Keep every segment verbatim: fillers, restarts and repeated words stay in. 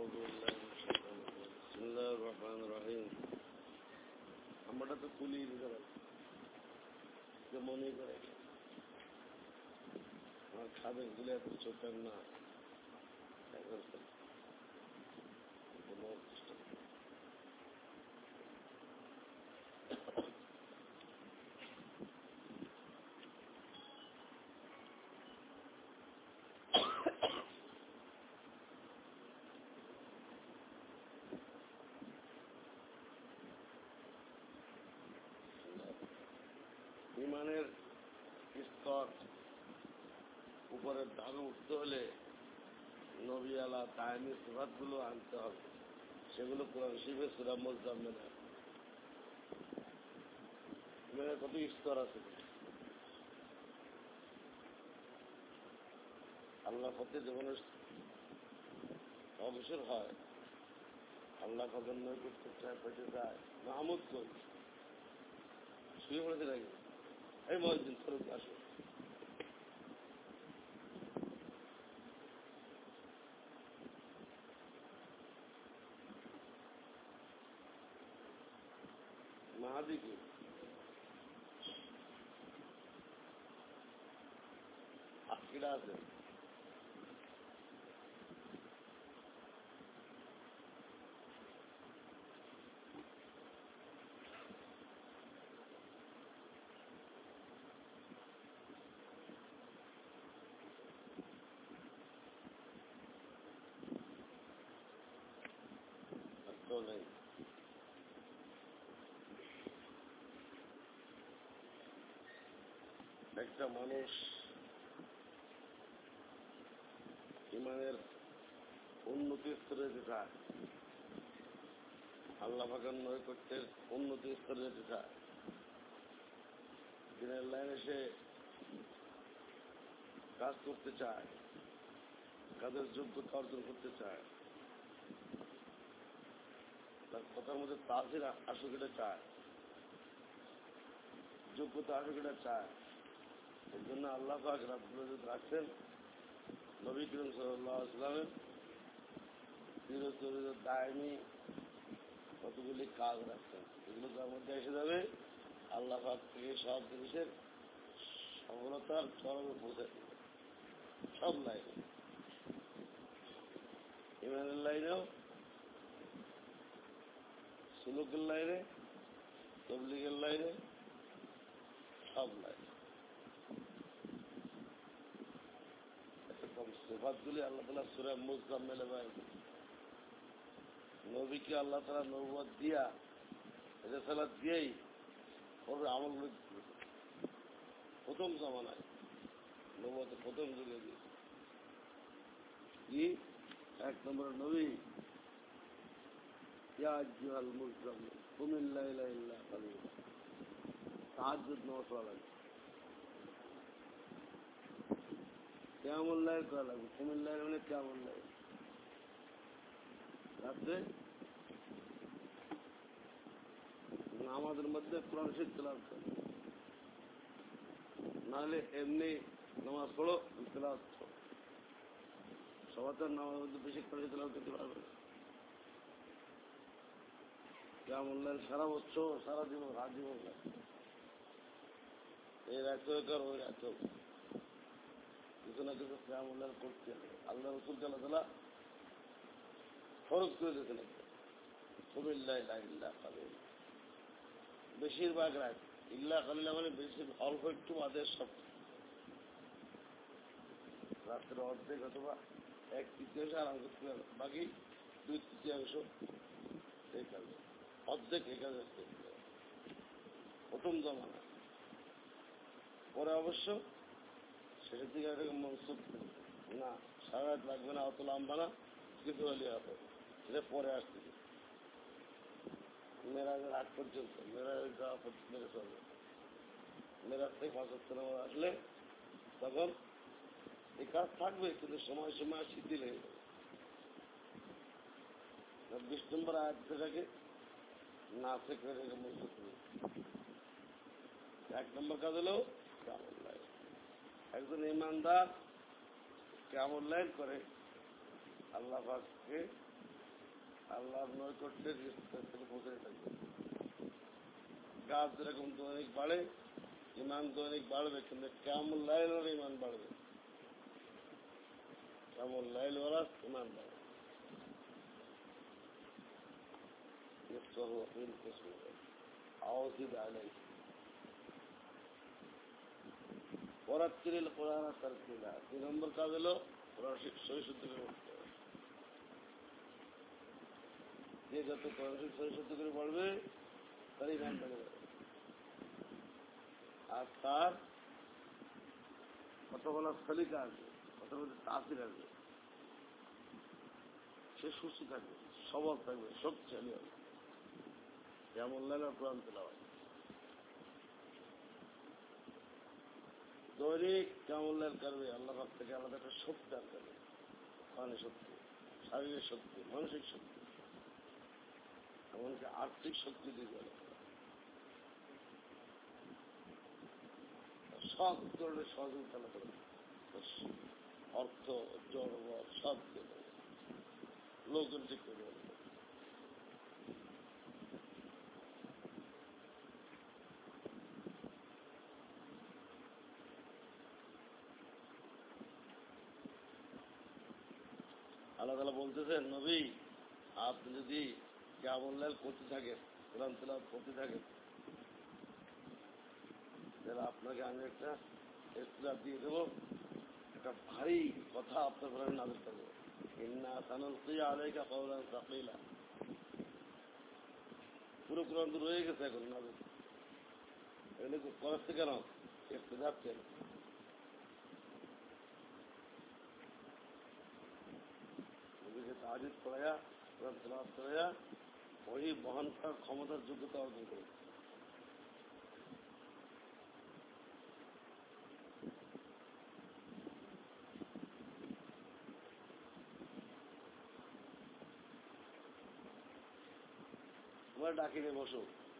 বিসমিল্লাহির রহমানির রহিম। আমরা তো কুলি মনে করে আমার খাদের গুলো এত ছোটার না ইমানের স্তর উপরের ধারে উঠতে হলে নবী আলা তাইমি সিফাত গুলো আনতে হবে, সেগুলো কোরআন শরীফে সূরা মুজাম্মিল। ইমানের কত স্তর আছে, আল্লাহ পথে যখন অবসর হয়, আল্লাহ কখন নয় করতে চায়, পেটে যায় মাহমুদ কই শুয়ে পড়েছে নাকি, এই মসজিদ ফরুক আসো, মাহাদি কি আকিরা আছে। নেই একটা মানুষ ইমানের উন্নতি স্তরে যেতে চায়, আল্লাহ পাকের নৈকট্যের উন্নতি স্তরে যেতে চায়, দিনের লাইনে সে কাজ করতে চায়, কাজের যোগ্যতা অর্জন করতে চায়, তার কথার মধ্যে তাসির আসুক এটা চায়, যোগ্যতা আসুক এটা চায়। এর জন্য আল্লাহ পাক রাব্বুল ইজ্জত রাখছেন নবী করিম সাল্লাল্লাহু আলাইহি ওয়াসাল্লামের চিরচরিত দায়মি কতগুলি কাজ রাখছেন, এগুলো তার মধ্যে এসে যাবে আল্লাহ পাক থেকে সব জিনিসের সফলতার চরমে পৌঁছে দেবে। সব লাইনে, ইমানের লাইনেও, সুলুকের লাইনে, তবলিগের লাইনে, সব লাইনে এরকম সিফাতগুলি আল্লাহ তাআলা সূরা মুজাম্মিলে বয়ান করেছেন। নবীকে আল্লাহ তাআলা নবুয়ত দিয়া, রিসালাত দিয়েই ওর আমলগুলো প্রথম জামানায় নবুয়তের প্রথম যুগে দিয়ে কি এক নম্বর নবী ইয়া আইয়ুহাল মুজাম্মিল কুমিল লাইলা ইল্লা কালিলা, তাহাজ্জুদ নামাজ পড়া লাগবে, কিয়ামুল লাইল করা লাগবে। কুমিল লাইল মানে কিয়ামুল লাইল, রাত্রে নামাজের মধ্যে কোরআন শরীফ তেলাওয়াত করো, নাহলে এমনি নামাজ পড়ো, তেলাওয়াত করো। সবাই তো নামাজের মধ্যে বেশি কোরআন তেলাওয়াত করতে পারবে না। কিয়ামুল লাইল সারা বছর, সারা জীবন, রাত জীবন এই রাতেও কর, ওই রাতেও কিছু না কিছু কিয়ামুল লাইল করতে হবে। আল্লাহ রাসূল আল্লাহ তাআলা ফরজ করে দিয়েছেন কুমিল লাইলা ইল্লা কালিলা, বেশিরভাগ রাত, ইল্লা কালিলা মানে বেশি অল্প একটু বাদে সব রাত্রের অর্ধেক অথবা এক তৃতীয়াংশ আরাম করতে হবে, বাকি দুই তৃতীয়াংশ এই কাজে, অর্ধেক এই কাজে করতে হবে প্রথম জমানা। পরে অবশ্য শেষের দিকে এরকম মনসুখ না, সারা রাত লাগবে না, অত লম্বা না, কিছু হলে হবে, সেটা পরে আসতে মেরাজের আগ পর্যন্ত, মেরাজের যাওয়া পর্যন্ত চলবে। মেরাজ থেকে পাঁচ ওয়াক্ত নামাজ আসলে তখন এই কাজ থাকবে, কিন্তু সময় সময় শিথিল হয়ে যাবে। বিশ নম্বর আয়াতটাকে না থেকে মনসুখ নেই। এক নম্বর কাজ হলো কিয়ামুল লাইল। একজন ইমানদার কিয়ামুল লাইল করে আল্লাহ পাককে আল্লাহর নৈকট্যের থেকে পৌঁছে থাকবে। গাছ যেরকম দৈনিক বাড়ে, ইমান দৈনিক বাড়বে, কিন্তু কেমন লাইল ওর ইমান বাড়বে, কেমন লাইল ওরা ইমান বাড়বে। আওয়াজ আলাই পরাত্রিল কোরআন তারকিলা। দুই নম্বর কাজ হলো কোরআন সহি শুদ্ধ করে পড়তে হবে। যে যত কোরআন সহি শুদ্ধ করে পড়বে তার ইমান বেড়ে যাবে, আর তার কথা বলার সলিকা আসবে, কথা বলতে তাসির আসবে, সে সুস্থ থাকবে, সবল থাকবে, শক্তিশালী হবে। যেমন লাগে কোরআন তেলাওয়াত দৈনিক কেমন করবে, আল্লাহ পাক থেকে আলাদা একটা শক্তি দান করবে। কোরআনের শক্তি, শারীরিক শক্তি, মানসিক শক্তি, এমনকি আর্থিক শক্তি দিয়ে যাবে। সব ধরনের সহযোগিতা করবে, অর্থ জড়বল সব দিয়ে দেবে, লোকজন ঠিক করে দেবে। আল্লাহ তাআলা বলতেছেন, নবী আপনি যদি কিয়ামুল লাইল করতে থাকেন, কোরআন তেলাওয়াত করতে থাকেন, তাহলে আপনাকে আমি একটা ইসলাম দিয়ে দেবো, একটা ভারী কথা আপনার কোরআনে নাযিল করব। ইন্না সানুলকি আলাইকা কাওলান সাকিলা। পুরো কোরআন তো রয়ে গেছে এখন নাযিল, এগুলো করাচ্ছে কেন? ইক্তিদার কেন? নবীকে তাহাজ্জুদ পড়ায়া, কোরআন তেলাওয়াত করায়া ওই বহন করার ক্ষমতার যোগ্যতা অর্জন করে। তোমার ডাকিনে বসো,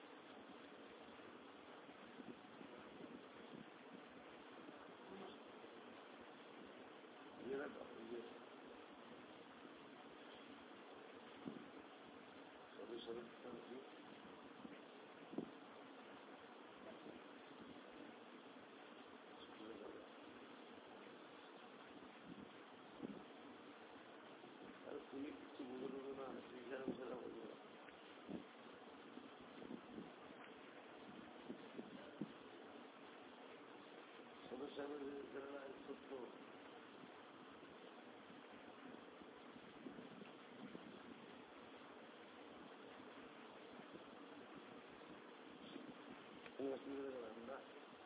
তুমি কিছু বুঝে দেবে না, সেটা সেটা বলবে না। সদস্য সত্য আমরা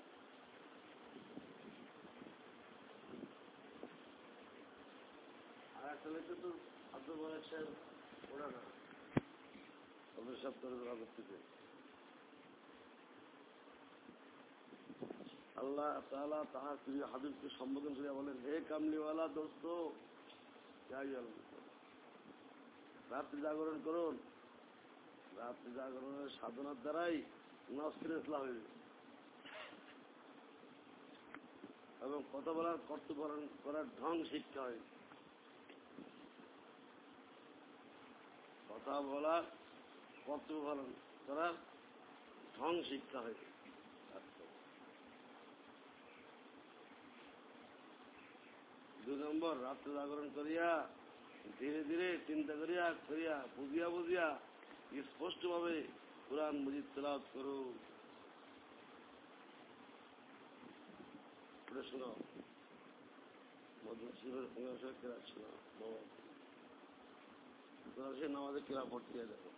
আর একটা লেখে তো আব্দুল বলের সাহেব ওরা না তবে সপ্তাহের আগস্তিতে আল্লাহ তাআলা তাহার প্রিয় হাবিবকে সম্বোধন করে বলেন, হে কামলিওয়ালা দোস্ত, রাত্রি জাগরণ করুন। রাত্রি জাগরণের সাধনার দ্বারাই নফসের ইসলাম হইবে এবং কথা বলার কর্তব্য করার ঢং শিক্ষা হয়। কথা বলার কর্তব্য পালন করার ঢং শিক্ষা হয়। দুই নম্বর, রাত্রে জাগরণ করিয়া ধীরে ধীরে চিন্তা করিয়া করিয়া বুঝিয়া বুঝিয়া স্পষ্টভাবে কুরআন মজিদ তেলাওয়াত করো। শোনো, কেরাত শোনো, সে নামাজে কেরা পড়তে দেখো।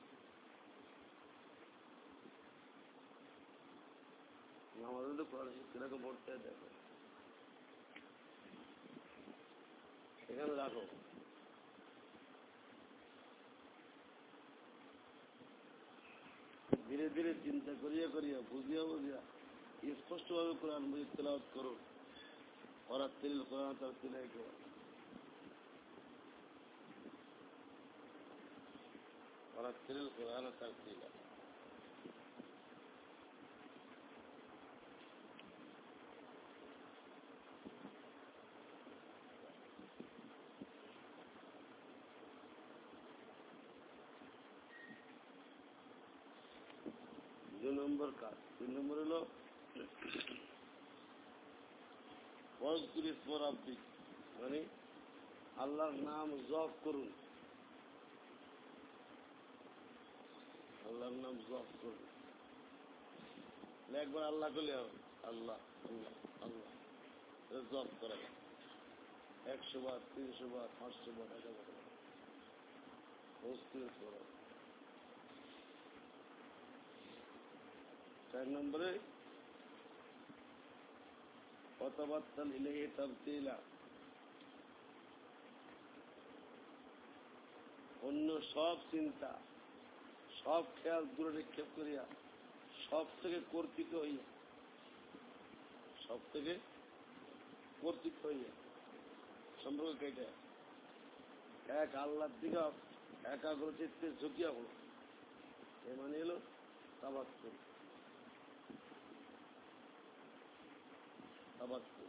নামাজে তো কোরআন কেরাকে পড়তে দেখো, এখানে রাখো। ধীরে ধীরে চিন্তা করিয়া করিয়া বুঝিয়া বুঝিয়া স্পষ্টভাবে কোরআন মজিদ তেলাওয়াত করো। ওয়ারাত্তিলিল কোরআন তারতিলা করো। ওয়ারাত্তিলিল কোরআন তারতিলা। দুই নম্বর কাজ। তিন নম্বর হলো মানে আল্লাহর নাম জপ করুন, আল্লাহর নাম জপ করুন। একবার আল্লাহ করলে হবে, আল্লাহ আল্লাহ আল্লাহ জপ করা, একশো বার, তিনশো বার, পাঁচশো বার, এক হাজার বার করা। চার নম্বরে ওয়াতাবাত্তাল ইলাইহি তাবতিলা, অন্য সব চিন্তা, সব খেয়াল দূরে নিক্ষেপ করিয়া সব থেকে কর্তৃক হইয়া, সব থেকে কর্তৃক হইয়া সম্পর্ক কেটে এক আল্লাহর দিকে একাগ্র চিত্তে ঝুঁকিয়া হল, এ মানে হলো তাবাক্কুল। তাবাক্কুল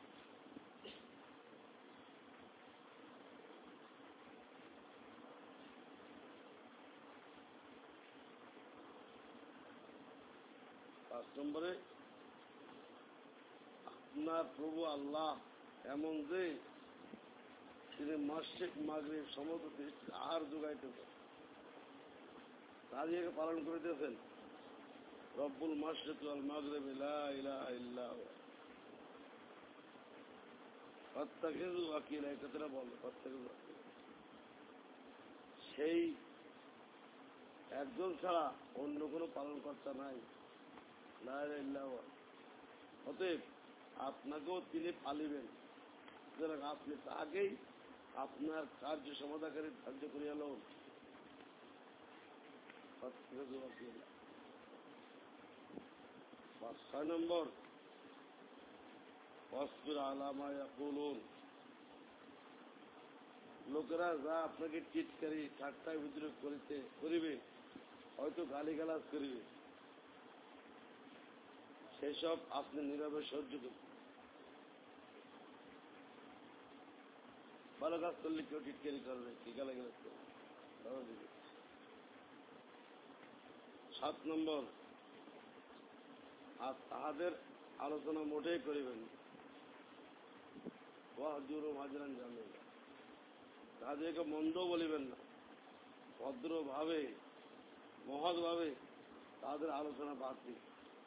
পাঁচ নম্বরে আপনার প্রভু আল্লাহ এমন যে তিনি মাসিক মাগরিব সমস্ত আহার যোগাইতেছেন, তাদেরকে পালন করিতেছেন। রব্বুল মাশরিক ওয়াল মাগরিব লা ইলাহা ইল্লা হুয়া ফাত্তাখিযু ওয়াকিলা, এই কথাটা বলে ফাত্তাখিযু ওয়াকিলা। সেই একজন ছাড়া অন্য কোনো পালনকর্তা নাই, লা ইলাহা ইল্লা হুয়া। অতএব আপনাকেও তিনি পালিবেন, সুতরাং আপনি তাকেই আপনার কার্য সমাধানকারী ধার্য করিয়া লন। ছয় নম্বর ওয়াসবির আলা মা ইয়াকুলুন, লোকেরা যা আপনাকে টিটকারি ঠাট্টায় বিদ্রোহ করিতে করিবে, হয়তো গালিগালাজ করিবে, সেসব আপনি নীরবে সহ্য করবেন। ভালো কাজ করলে কেউ টিটকারি করবে, কি গালাগালাজ করবে। সাত নম্বর আর তাহাদের আলোচনা মোটেই করিবেন। হাজরান জানেন, তাদেরকে মন্দ বলিবেন না, ভদ্রভাবে মহৎভাবে তাদের আলোচনা বাদ দিন।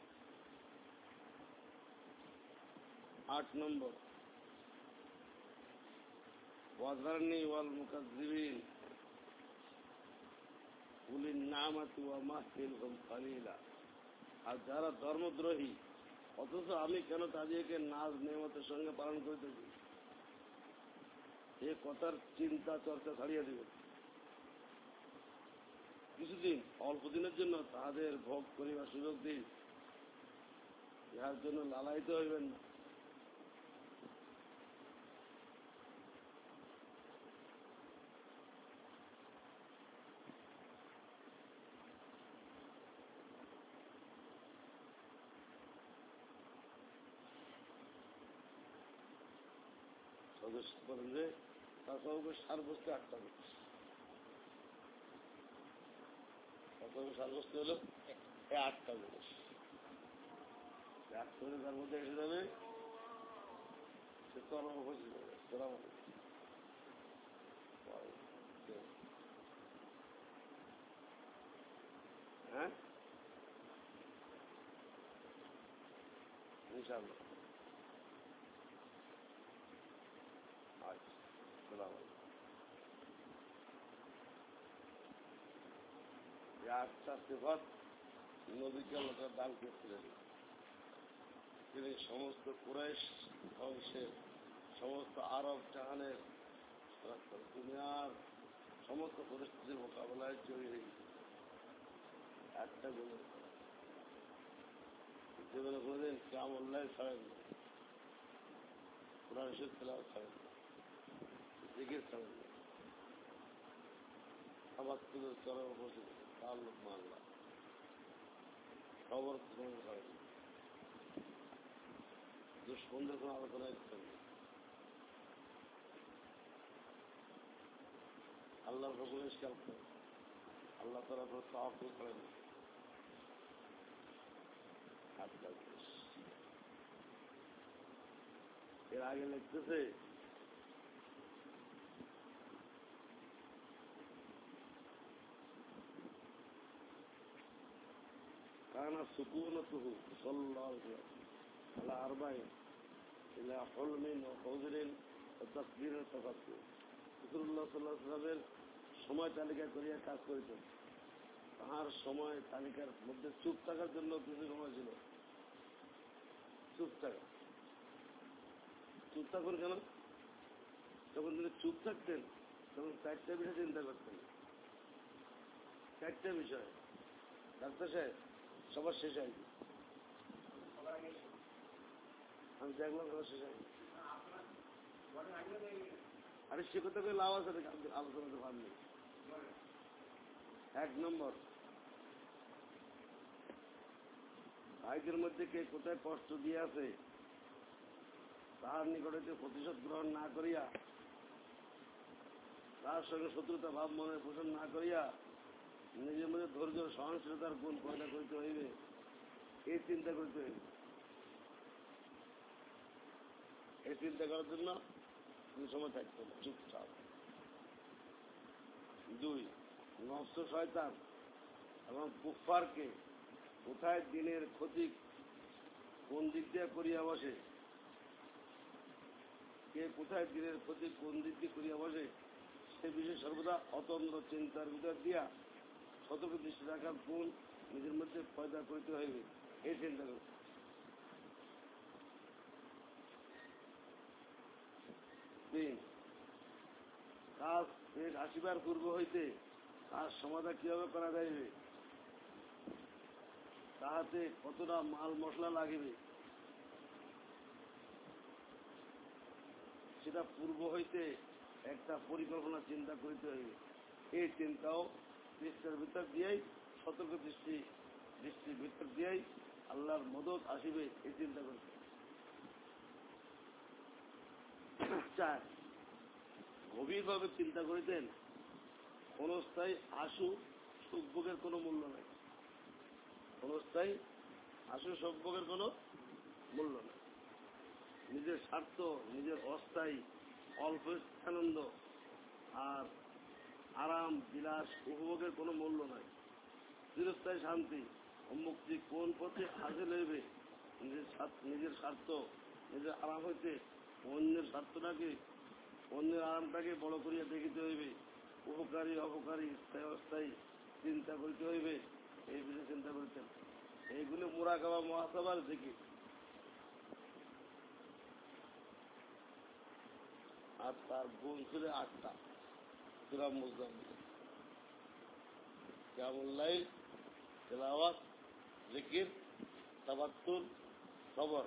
আট নম্বর ওয়াযারনি ওয়াল মুকাজ্জিবিন উলিন নি'মাতি ওয়া মাহহিলহুম কালিলা, আর যারা ধর্মদ্রোহী অথচ আমি কেন তাদেরকে নাজ নেমতের সঙ্গে পালন করিতেছি, এ কথার চিন্তা চর্চা ছাড়িয়ে দিবেন। কিছুদিন অল্প দিনের জন্য তাদের ভোগ করিবার সুযোগ দিন, ইহার জন্য লালায়িত হইবেন না। সদস্য বলেন যে তাসাউফের সার বসতে আটটা হবে, তাসাউফের সার বসতে হলো এই আটটা জিনিস, আটটা জিনিস তার মধ্যে এসে যাবে, সে চরম উপস্থিত হবে। চরম হ্যাঁ ইনশাআল্লাহ। আটটা সিফাত নবীকে আল্লাহ দান করছিলেন। তিনি সমস্ত কুরাইশ বংশের, সমস্ত আরব জাহানের, দুনিয়ার সমস্ত পরিস্থিতির মোকাবেলায় জয়ী হয়েছে। একটা গুলো জীবনে কোনোদিন কামল্লায় ছাড়েন না, কোরআন শরীফ তেলাওয়াত ছাড়েন না, জিকির ছাড়েন না, আবার তুলে চরম উপস্থিত তাল্লুক মাল্লা খবর কোনো ছাড়েন না, দুষ্মনদের কোনো আলোচনায় করেন না, আল্লাহর হুকুমে খেয়াল করেন, আল্লাহ তাআলা কোনো তাওয়াক্কুল করেন না। আটটা জিনিস। এর আগে লিখতেছে কানা সুকুনতুহু সাল্লাল্লাহু আলাইহি আলা আরবাইন ইলা হুলমিন ওয়া হুজরিন ওয়া তাকবীর ওয়া তাফাক্কুর। রাসূলুল্লাহ সাল্লাল্লাহু আলাইহি ওয়াসাল্লামের সময় তালিকা করিয়া কাজ করেছেন। তাহার সময় তালিকার মধ্যে চুপ থাকার জন্য কিছু সময় ছিল। চুপ থাকা, চুপ থাকুন কেন? যখন তিনি চুপ থাকতেন তখন চারটা বিষয় চিন্তা করতেন। চারটা বিষয়। ডাক্তার সাহেব সবার শেষ হয়, আমি দেখলাম সবার শেষ হয়। আরে সে কথা করে লাভ আছে আলোচনাতে ভাব নেই। এক নম্বর, ভাইদের মধ্যে কে কোথায় কষ্ট দিয়ে আছে তাহার নিকটে প্রতিশোধ গ্রহণ না করিয়া, তার সঙ্গে শত্রুতা ভাব মনে পোষণ না করিয়া নিজের মধ্যে ধৈর্য সহনশীলতার গুণ পয়দা করিতে হইবে, এই চিন্তা করতে হইবে। এই চিন্তা করার জন্য তুমি সময় থাকতে হবে চুপচাপ। দুই, নফস শয়তান এবং কুফফারকে কোথায় দিনের ক্ষতি কোন দিক দিয়ে করিয়া বসে, কে কোথায় দিনের ক্ষতি কোন দিক দিয়ে করিয়া বসে সে বিষয়ে সর্বদা অতন্দ্র চিন্তার ভিতর দিয়া সতর্ক দৃষ্টি রাখার গুণ নিজের মধ্যে পয়দা করিতে হইবে, এই চিন্তা করতে। তিন, কাজ পেট আসিবার পূর্ব হইতে কাজ সমাধান কিভাবে করা যাইবে, তাহাতে কতটা মাল মশলা লাগিবে সেটা পূর্ব হইতে একটা পরিকল্পনা চিন্তা করিতে হইবে। এই চিন্তাও দৃষ্টির ভিতর দিয়েই সতর্ক দৃষ্টি দৃষ্টির ভিতর দিয়েই আল্লাহর মদত আসিবে, এই চিন্তা করতে। চার, গভীরভাবে চিন্তা করিতেন ক্ষণস্থায়ী আশু সুখভোগের কোনো মূল্য নাই। ক্ষণস্থায়ী আশু সুখভোগের কোনো মূল্য নাই। নিজের স্বার্থ, নিজের অস্থায়ী অল্প আনন্দ আর আরাম বিলাস উপভোগের কোনো মূল্য নাই। চিরস্থায়ী শান্তি ও মুক্তি কোন পথে হাসিল হইবে? নিজের নিজের স্বার্থ নিজের আরাম হইতে অন্যের স্বার্থটাকে অন্যের আরামটাকে বড় করিয়া দেখিতে হইবে। উপকারী অপকারী স্থায়ী অস্থায়ী চিন্তা করিতে হইবে, এই বিষয়ে চিন্তা করিতেন। এইগুলো মুরাকাবা মুহাসাবার জিকির। আর তার গুণ ছিল আটটা। সূরা মুজাম্মিল, কিয়ামুল লাইল, তিলাওয়াত, জিকির, তাবাত্তুল, সবর।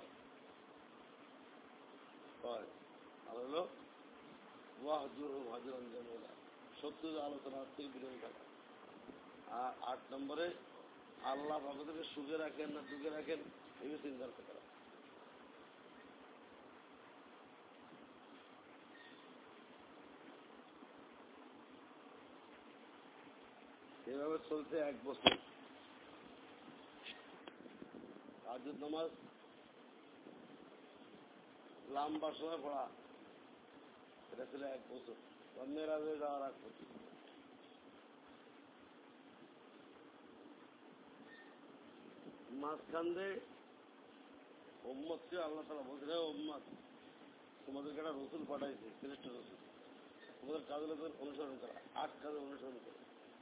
আর হলো ওয়াহজুরহুম হাজরান জামিলা, শত্রুর আলোচনা থেকে বিরত থাকা। আর আট নম্বরে আল্লাহ ভগবানকে সুখে রাখেন না দুঃখে রাখেন এই চিন্তা করা। এভাবে চলছে এক বছর। তাহাজ্জুদ নামাজ লম্বা সময় পড়া, এটা ছিল এক বছর। মেরাজে যাওয়ার এক বছর। মাঝখান দিয়ে উম্মতকে আল্লাহ তাআলা বলছিল, উম্মত তোমাদেরকে একটা রসুল পাঠাইছে, শ্রেষ্ঠ রসুল, তোমাদের কাজ হলো অনুসরণ করা। আট কাজে অনুসরণ করো,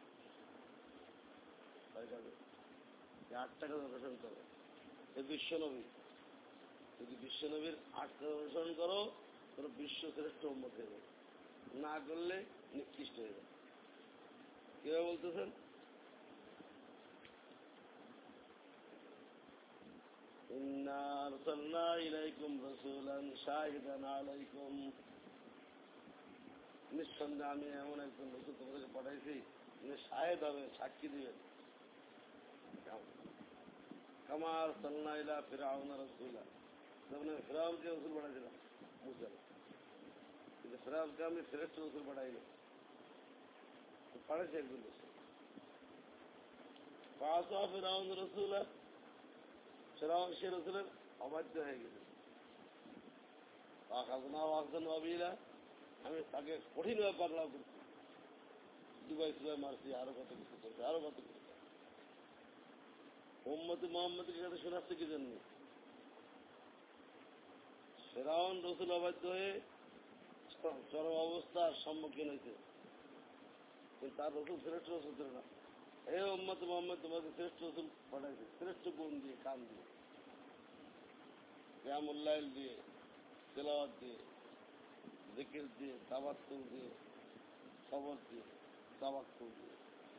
ছয় কাজে আটটা কাজ অনুসরণ করো। এই বিশ্বনবী, যদি বিশ্বনবীর আট কাজ অনুসরণ করো তোর বিশ্ব শ্রেষ্ঠ উম্মত হয়ে যাবে, না করলে নিকৃষ্ট হয়ে যাবে। কিভাবে বলতেছেন? ইন্না আরসালনা ইলাইকুম রাসূলান শাহিদান আলাইকুম, নিঃসন্দেহে আমি এমন একজন রসুল তোমাদেরকে পাঠাইছি যিনি শাহেদ হবেন, সাক্ষী দিবেন। কামা আরসালনা ইলা ফিরআউনা রাসূলা, যেমন ফিরআউনকে রসুল পাঠাইছিলাম মুসা, কিন্তু ফিরআউনকে আমি শ্রেষ্ঠ রসুল পাঠাইনি, পাঠাইছি একজন রসুল। ফাআসা ফিরআউন রাসূলা, ফেরাউন সে রসুলের অবাধ্য হয়ে গেছে। আমি তাকে কঠিনভাবে পাগলাও করছি, দুবাই সুবাই মারছি, আরো কত কিছু করছে, আরো কত কিছু। উম্মতে মোহাম্মদকে কাছে শোনাচ্ছে কি জন্য? ফেরাউন রসুল অবাধ্য হয়ে চরম অবস্থার সম্মুখীন হয়েছে, কিন্তু তার রসুল শ্রেষ্ঠ রসুল ছিল না। হে উম্মতে মোহাম্মদ, তোমাকে শ্রেষ্ঠ রসুল পাঠাইছে, শ্রেষ্ঠ গুণ দিয়ে, কান দিয়ে, কিয়ামুল্লাইল দিয়ে, তেলাওয়াত দিয়ে, জিকির দিয়ে, তাওয়াক্কুল দিয়ে, সবর দিয়ে, তাওয়াক্কুল দিয়ে।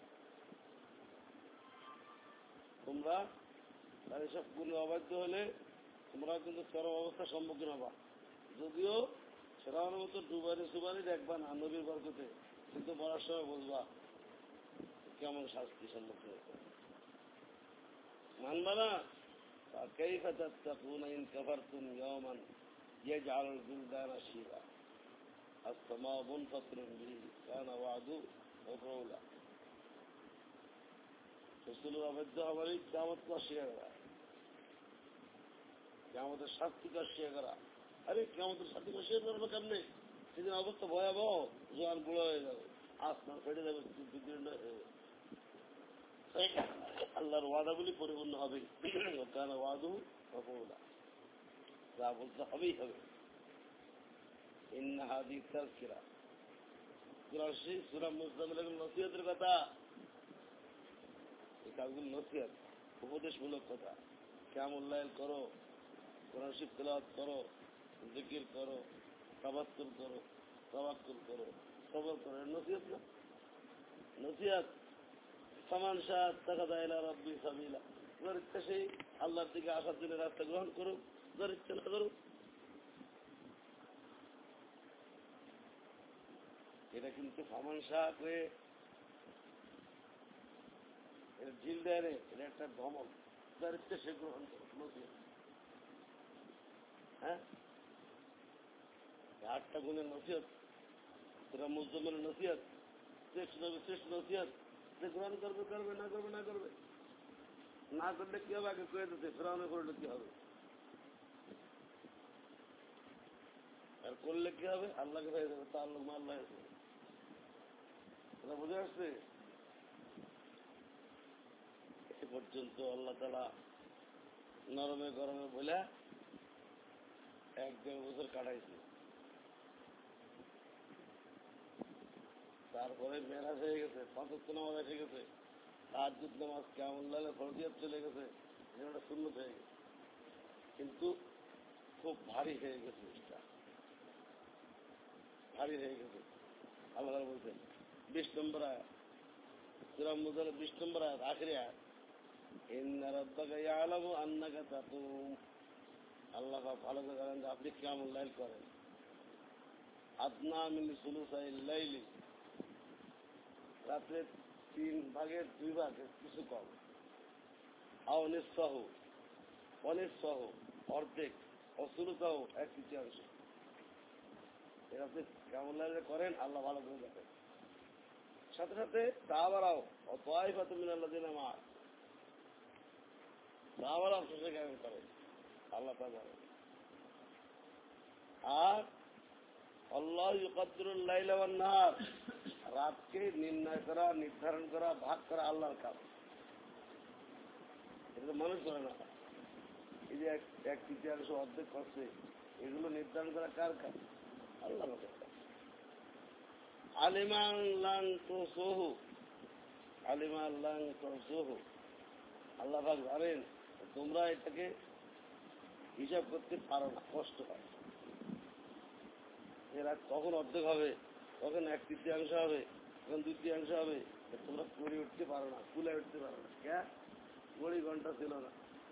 তোমরা তার এসব গুণে অবাধ্য হলে তোমরা কিন্তু চরম অবস্থার সম্মুখীন হবা। যদিও ফেরাউনের মতো ডুবারি সুবারি দেখবা না নবীর বরকতে, কিন্তু মরার সময় বুঝবা কেমন শাস্তি সম্মুখীন হতে মানবা না। كيف تتقون إن كفرتم يوما يجعل البلدان شيبا السماء منفطر به كان وعده مفعولا। রসুলের অবাধ্য হবারই কিয়ামতকে অস্বীকার করা, কিয়ামতের শাস্তিকে অস্বীকার করা। আরে কিয়ামতের শাস্তিকে অস্বীকার করবে কেমনে? সেদিন অবস্থা ভয়াবহ, জোয়ান গুঁড়ো হয়ে যাবে, আসমান ফেটে যাবে, বিদীর্ণ হয়ে যাবে। আল্লাহর ওয়াদাগুলি পরিপূর্ণ হবে, কারণ ওয়াদু মফউলা, যা বলতে হবেই হবে। ইন্না হাদিস তাযকিরা, সূরা সূরা মুজাম্মিল নসিহতের কথা, এই কাজগুলো নসিহত, উপদেশমূলক কথা। কিয়ামুল্লাইল করো, কোরআন শরীফ তেলাওয়াত করো, জিকির করো, তাওয়াক্কুল করো, তাওয়াক্কুল করো, সবর করো, নসিহত না? নসিহত। ফামান শাআ ইত্তাখাযা ইলা রাব্বি সাবিলা, যার ইচ্ছা সেই আল্লাহর দিকে আসার জন্য রাস্তা গ্রহণ করুক, যার ইচ্ছা না করুক। এটা কিন্তু ফামান শাআ করে এটা ঢিল দেয় রে, এটা একটা ধমক। যার ইচ্ছা সে গ্রহণ করুক, নসিহত। হ্যাঁ, আটটা গুণের নসিহত, সেটা মুজাম্মিলের নসিহত, শ্রেষ্ঠ নবী শ্রেষ্ঠ নসিহত। যে গ্রহণ করবে করবে, না করবে না করবে। না করলে কি হবে? আগে কয়ে দিতে, ফেরাউনে করলে কি হবে? আর করলে কি হবে? আল্লাহকে হয়ে যাবে, তার লোক আল্লাহ হয়েছে। এটা বুঝে আসছে? এ পর্যন্ত আল্লাহ তাআলা নরমে গরমে বলে এক দেড় বছর কাটাইছে। তারপরে মেরাজ হয়ে গেছে, পাঁচ ওয়াক্ত নামাজ এসে গেছে, তাহাজ্জুদ নামাজ, কিয়ামুল ফরজিয়াত চলে গেছে, এটা সুন্নত হয়ে গেছে। কিন্তু খুব ভারী হয়ে গেছে, এটা ভারী হয়ে গেছে। আল্লাহ বলছেন বিশ নম্বর আয়াত, সূরা মুজাম্মিল বিশ নম্বর আয়াত, আখিরি আয়াত, ইন্না রাব্বাকা ইয়ালামু আন্নাকা তাকুম, আল্লাহ ভালো করে জানেন যে আপনি কিয়ামুল লাইল করেন। আদনা মিন সুলুসাইল লাইলি, রাত্রে তিন ভাগের দুই ভাগের কিছু কম। আও নিসফাহু, অনিসফাহু অর্ধেক, অসুলুসাহু এক তৃতীয়াংশ। এর আপনি কিয়ামুল লাইলে করেন, আল্লাহ ভালো করে দেখেন। সাথে সাথে সাহাবারাও অতআইফাতু মিনাল্লাযিনা মা'আক, সাহাবারাও শেষে কিয়াম করেন, আল্লাহ তা জানেন। আর আল্লাহ ইউকাদ্দিরুল লাইলা ওয়ান নাহার, রাতকে নির্ণয় করা, নির্ধারণ করা, ভাগ করা আল্লাহর কাজ। এটা তো মানুষ করে না। এই যে এক তৃতীয়াংশ অর্ধেক করছে, এগুলো নির্ধারণ করা কার কাজ? আল্লাহর কাজ। আলিমান লান তুসুহু, আলিমান লান তুসুহু, আল্লাহ পাক জানেন তোমরা এটাকে হিসাব করতে পারো না, কষ্ট হয়। এরা কখন অর্ধেক হবে, কখন এক তৃতীয়াংশ হবে, কখন দুই তৃতীয়াংশ হবে, তোমরা করে উঠতে পারো না, কুলে উঠতে পারো না। কে? ঘড়ি ঘন্টা ছিল না,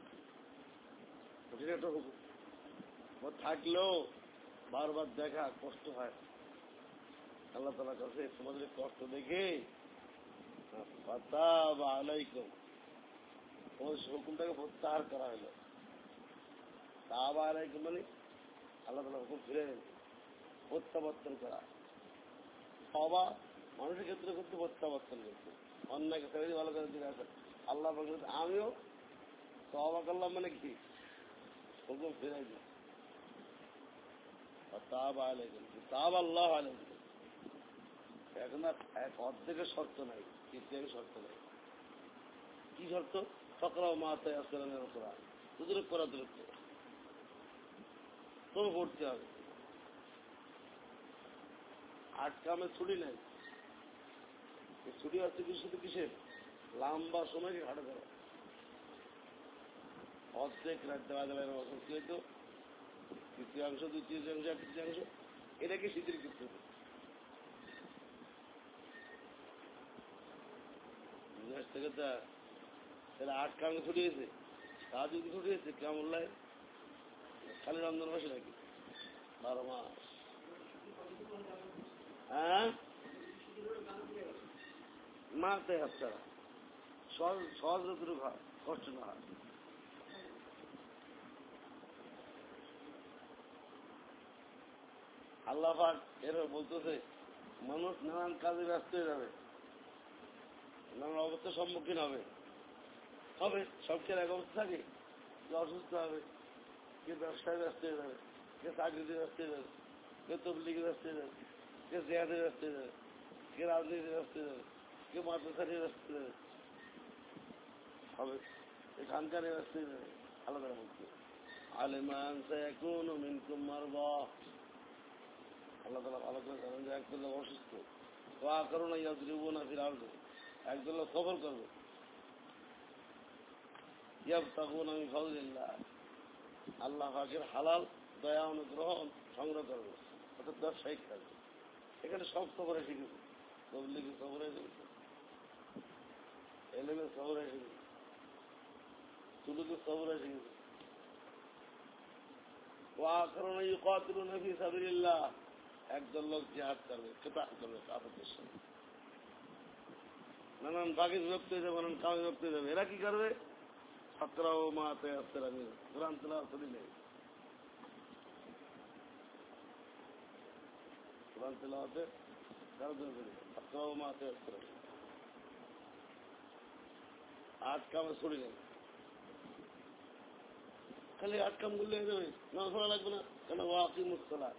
কঠিন একটা হুকুম। ও থাকলেও বারবার দেখা কষ্ট হয়। আল্লাহ তাআলার কাছে তোমাদের কষ্ট দেখে ফাতাবা আলাইকুম, তোমাদের হুকুমটাকে প্রত্যাহার করা হলো। তাবা আলাইকুম মানে আল্লাহ তাআলা হুকুম ফিরে নেন, প্রত্যাবর্তন করা। তওবা মানুষের ক্ষেত্রে করতে, প্রত্যাবর্তন করতে, অন্যায়কে ছেড়ে দিয়ে ভালো করে দিকে আসে। আল্লাহ বলতে আমিও তওবা করলাম মানে কি হুকুম ফিরাই যায় তাব আলাইকুম তাব আল্লাহ আলাইকুম এখন আর এক অর্ধেকের শর্ত নাই তৃতীয় শর্ত নাই কি শর্ত ফকরাও মাথায় আসলাম কোরআন দুদূরক করা দূরক তবে পড়তে হবে আট কামে ছুটি নাই ছুটি হচ্ছে কি শুধু কিসের লম্বা সময়কে ঘাটে দেওয়া অর্ধেক রাখতে বাজাবের বছর কি হইতো তৃতীয়াংশ দ্বিতীয়াংশ এক তৃতীয়াংশ এটাকে শিথিল করতে হবে থেকে তাহলে আট কামে ছুটি হয়েছে তা যদি ছুটি হয়েছে কেমন লাগে খালি রমজান মাসে নাকি বারো মাস হ্যাঁ মারতে হাতছাড়া সহজ সহজ যতটুকু হয় কষ্ট না হয় আল্লাহ পাক এরপর বলতেছে মানুষ নানান কাজে ব্যস্ত হয়ে যাবে নানান অবস্থার সম্মুখীন হবে হবে সবচেয়ে এক অবস্থা থাকে যে অসুস্থ হবে কে ব্যবসায় ব্যস্ত হয়ে যাবে কে চাকরিতে ব্যস্ত হয়ে যাবে কে তবলিগে ব্যস্ত হয়ে যাবে কে জেহাদে ব্যস্ত হয়ে যাবে কে রাজনীতিতে ব্যস্ত হয়ে যাবে কে মাদ্রাসা নিয়ে ব্যস্ত হয়ে যাবে হবে এখানকার ব্যস্ত হয়ে যাবে আলাদা মুক্তি আলিমান সায়াকুনু মিনকুম মারদা আল্লাহ তাআলা ভালো করে জানেন যে একদল লোক অসুস্থ ওয়া কারুনা ইয়াদরিবুনা ফিল আরদি একদল লোক সফর করবে ইয়াবতাগুনা মিন ফাদলিল্লাহ আল্লাহ পাকের হালাল দয়া অনুগ্রহ সংগ্রহ করবে অর্থাৎ ব্যবসায়িক কাজ এখানে সব সফরে শিখেছে তবলিগি সফরে শিখেছে এলেমের সফরে শিখেছে সুলুকের সফরে শিখেছে ওয়া কারুনা ইউকাতিলুনা ফি সাবিলিল্লাহ একদল লোক জিহাদ করবে কিতাব করবে কাফেরদের সাথে নানান বাকি বিভক্ত হয়ে যাবে নানান কামে বিভক্ত হয়ে যাবে এরা কি করবে ফাকরাও মা তায়াসসারা মিন কোরআন তেলাওয়াত করি নাই কোরআন তেলাওয়াতে কারো জন্য করি ফাকরাও মা তায়াসসারা আট কামে ছড়ি নেই খালি আট কাম করলে হয়ে যাবে নামাজ পড়া লাগবে না কেন ওয়াকিমুস সালাত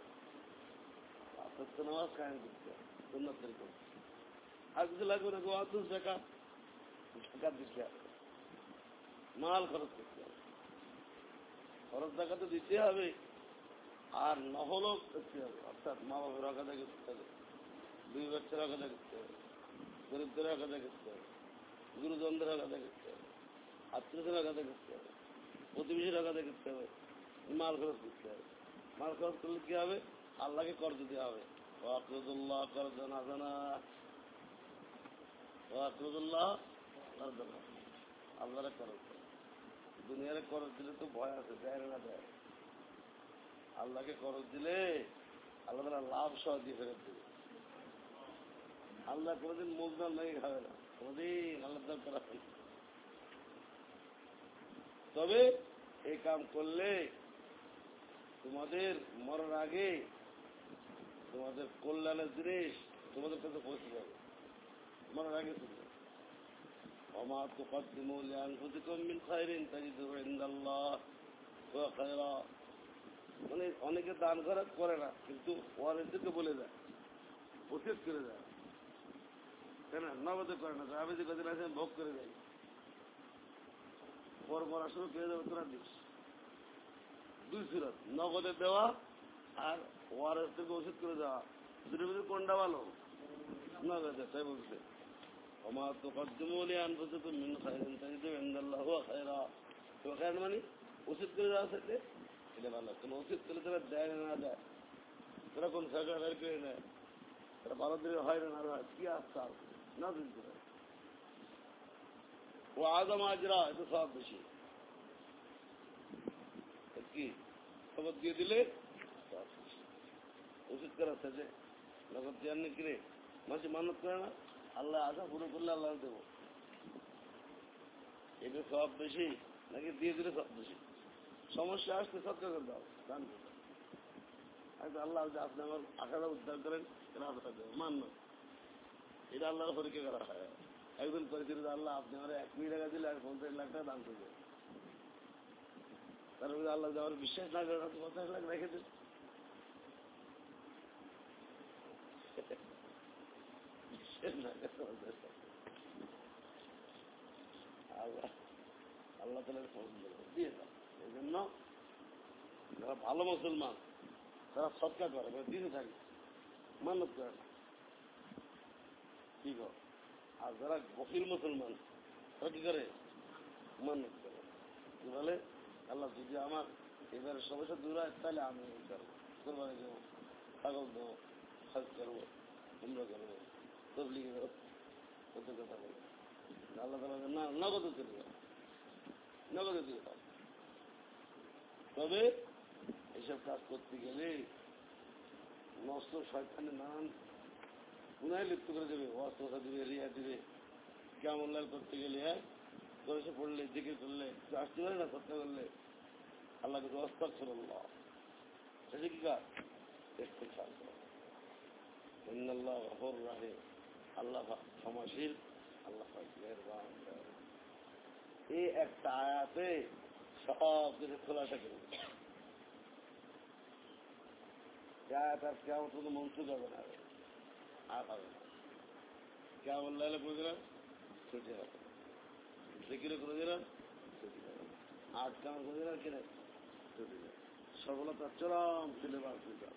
নামাজ কায়েম করতে হবে সুন্নাত তরিকা আর কিছু লাগবে না ওয়াতুজ যাকাত যাকাত দিতে হবে মাল খরচ করতে হবে খরচ জাকাতে দিতে হবে আর নহলও করতে হবে অর্থাৎ মা বাবার আকাদা করতে হবে দুই বাচ্চার আকাদা করতে হবে গরিবদের আকাদা করতে হবে গুরুজনদের আকাদা করতে হবে আত্মীয়দের আকাদা করতে হবে প্রতিবেশীর আকাদা করতে হবে মাল খরচ করতে হবে মাল খরচ করলে কি হবে আল্লাহকে কর্জ দেওয়া হবে ওয়াকরুদুল্লাহ করজান হাসানা ওয়াকরুদুল্লাহ করজান আল্লাহরে খরচ দুনিয়ারে খরচ দিলে তো ভয় আছে দেয় না দেয় আল্লাহকে খরচ দিলে আল্লাহ তাআলা লাভ সহ দিয়ে ফেরত দেবে আল্লাহ কোনোদিন মুজদাল নাকি খাবে না কোনোদিন আল্লাহ দরকার আছে তবে এই কাম করলে তোমাদের মরার আগে তোমাদের কল্যাণের জিনিস তোমাদের কাছে পৌঁছে যাবে মরার আগে শুনবে وما تقدموا لأنفسكم من خير تجدوه عند الله هو خيرا মানে অনেকে দান করা করে না কিন্তু ওয়ারিসদেরকে বলে দেয় ওসিয়ত করে দেয় কেন নগদে করে না আমি যে কদিন আছে ভোগ করে দেয় পর মরার সময় পেয়ে যাবে তোরা দিস দুই সিরাত নগদে দেওয়া আর ওয়ারিসদেরকে ওসিয়ত করে দেওয়া দুটোর ভিতরে কোনটা ভালো নগদে তাই বলছে وما تقدموا لأنفسكم من خير تجدوه عند الله هو خيرا هو خير মানে ওসিয়ত করে দেওয়া সাথে এটা ভালো কোন ওসিয়ত করে তারা দেয় না দেয় তারা কোন সরকার বের করে নেয় তারা ভালো দিকে হয় না আর কি আসতে না দিতে পারে ও আদম আজরা এটা সব বেশি কি খবর দিয়ে দিলে ওসিয়ত করার সাথে নগদ দেওয়ার নেই কিরে মানুষ মানত করে না আল্লাহ আশা পুরো করলে আল্লাহ দেবো এটা সব বেশি নাকি দিয়ে দিলে সব বেশি সমস্যা আসতে সৎকার করে দাও দান করে দাও আল্লাহ আপনি আমার আশাটা উদ্ধার করেন এটা আশাটা দেবো মান্য এটা আল্লাহর পরীক্ষা করা হয় একজন করেছিল আল্লাহ আপনি আমার এক কোটি টাকা দিলে আর পঞ্চাশ লাখ টাকা দান করবে তারপরে আল্লাহ আমার বিশ্বাস না করে পঞ্চাশ লাখ রেখে দেন। বিশ্বাস না করে আল্লাহ আল্লাহ তালা পছন্দ করে দিয়ে দাও। এই জন্য যারা ভালো মুসলমান তারা সৎকার করে, দিতে থাকে, মানত করে না, কি কর। আর যারা গফির মুসলমান তারা কি করে, মানত করে, কি বলে আল্লাহ যদি আমার এবারে সমস্যা দূর হয় তাহলে আমি করবো, কোরবানি দেবো, ছাগল দেবো, হজ করবো, উমরা করবো, তবলিগে দেবো, কত কথা বলবো। আল্লাহ তালা না নগদ চলে যাবে, নগদে দিয়ে দাও। তবে এইসব কাজ করতে গেলে নষ্ট শয়তানে নানান গুনায় লিপ্ত করে দেবে, অস্ত্রতা দিবে, রিয়া দিবে, কেমন লাল করতে গেলে, হ্যাঁ দশে পড়লে, জিকির করলে, আসতে পারে না, সত্য করলে আল্লাহকে তো অস্তার ছিল সেটা কি কাজ, দেখতে খেয়াল করো। ইন্নাল্লাহ গফুর রাহিম, আল্লাহ ক্ষমাশীল, আল্লাহ মেহেরবান। এই একটা আয়াতে সব কিছু খোলাসা করবে। আয়াত আর কেমন শুধু মনসুখ হবে না, আর হবে না। কেমন লাইলে করে দিলাম ছুটি হবে, জিকিরে করে দিলাম ছুটি হবে, আট কেমন করে দিলাম কিনে ছুটি যাবে। সফলতা চরম সিলেবাস দিতাম,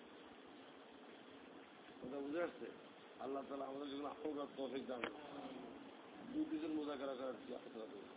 ওটা বুঝে আসছে। আল্লাহ তালা আমাদের যেগুলো আমল তৌফিক দান, দুই দুজন মোজাকারা করার